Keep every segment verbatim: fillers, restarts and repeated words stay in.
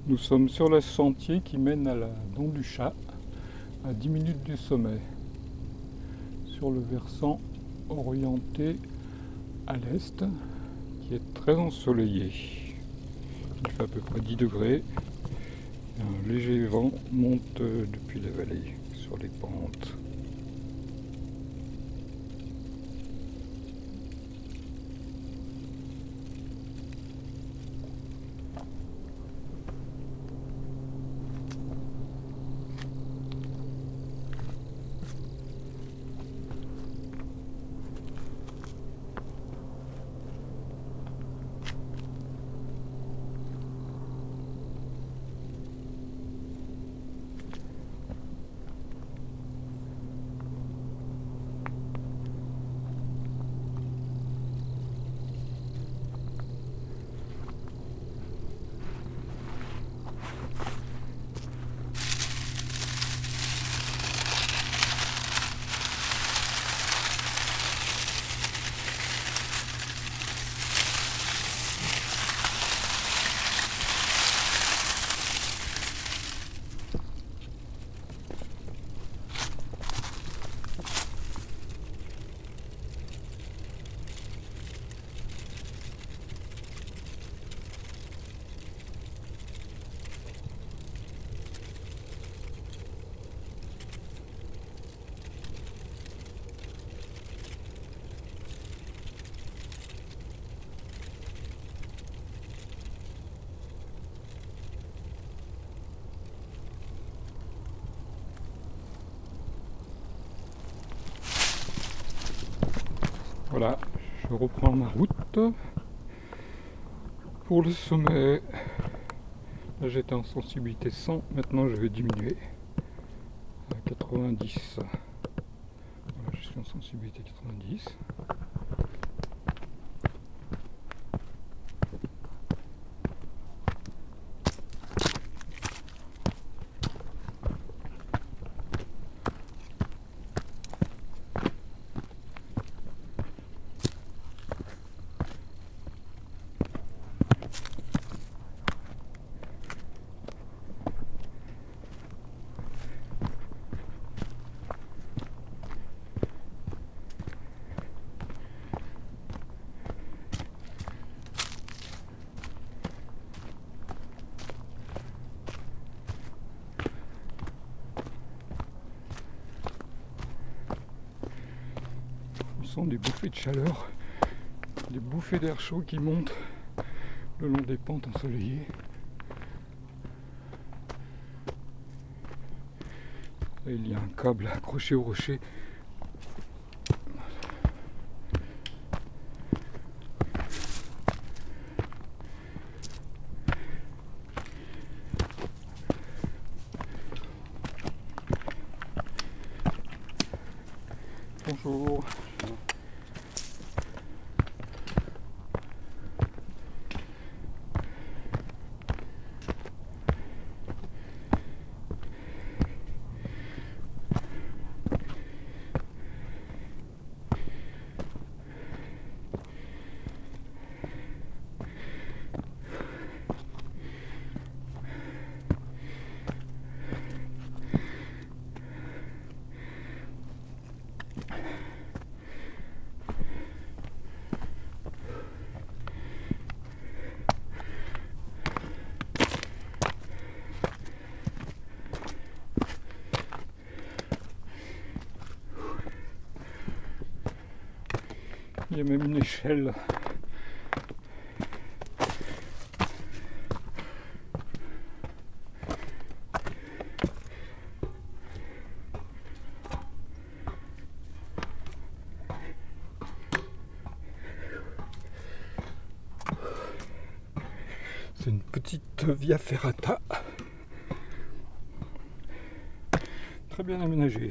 Nous sommes sur le sentier qui mène à la Dent du Chat, à dix minutes du sommet, sur le versant orienté à l'est, qui est très ensoleillé. Il fait à peu près dix degrés, et un léger vent monte depuis la vallée, sur les pentes. Voilà, je reprends ma route pour le sommet. Là j'étais en sensibilité cent, maintenant je vais diminuer à quatre-vingt-dix. Voilà, je suis en sensibilité quatre-vingt-dix. On sent des bouffées de chaleur, des bouffées d'air chaud qui montent le long des pentes ensoleillées. Et il y a un câble accroché au rocher. Bonjour. Il y a même une échelle. C'est une petite via ferrata. Très bien aménagée.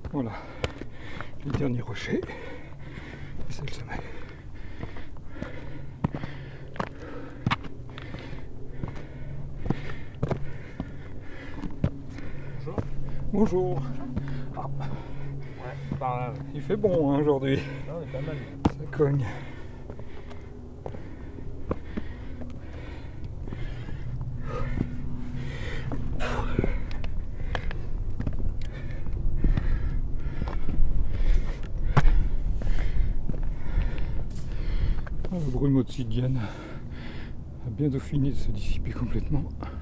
Voilà, les derniers rochers, et c'est le sommet. Bonjour. Bonjour. Ah. Ouais, par là. Il fait bon hein, aujourd'hui. Non, on est pas mal. Ça cogne. Le brume obsidienne a bientôt fini de se dissiper complètement.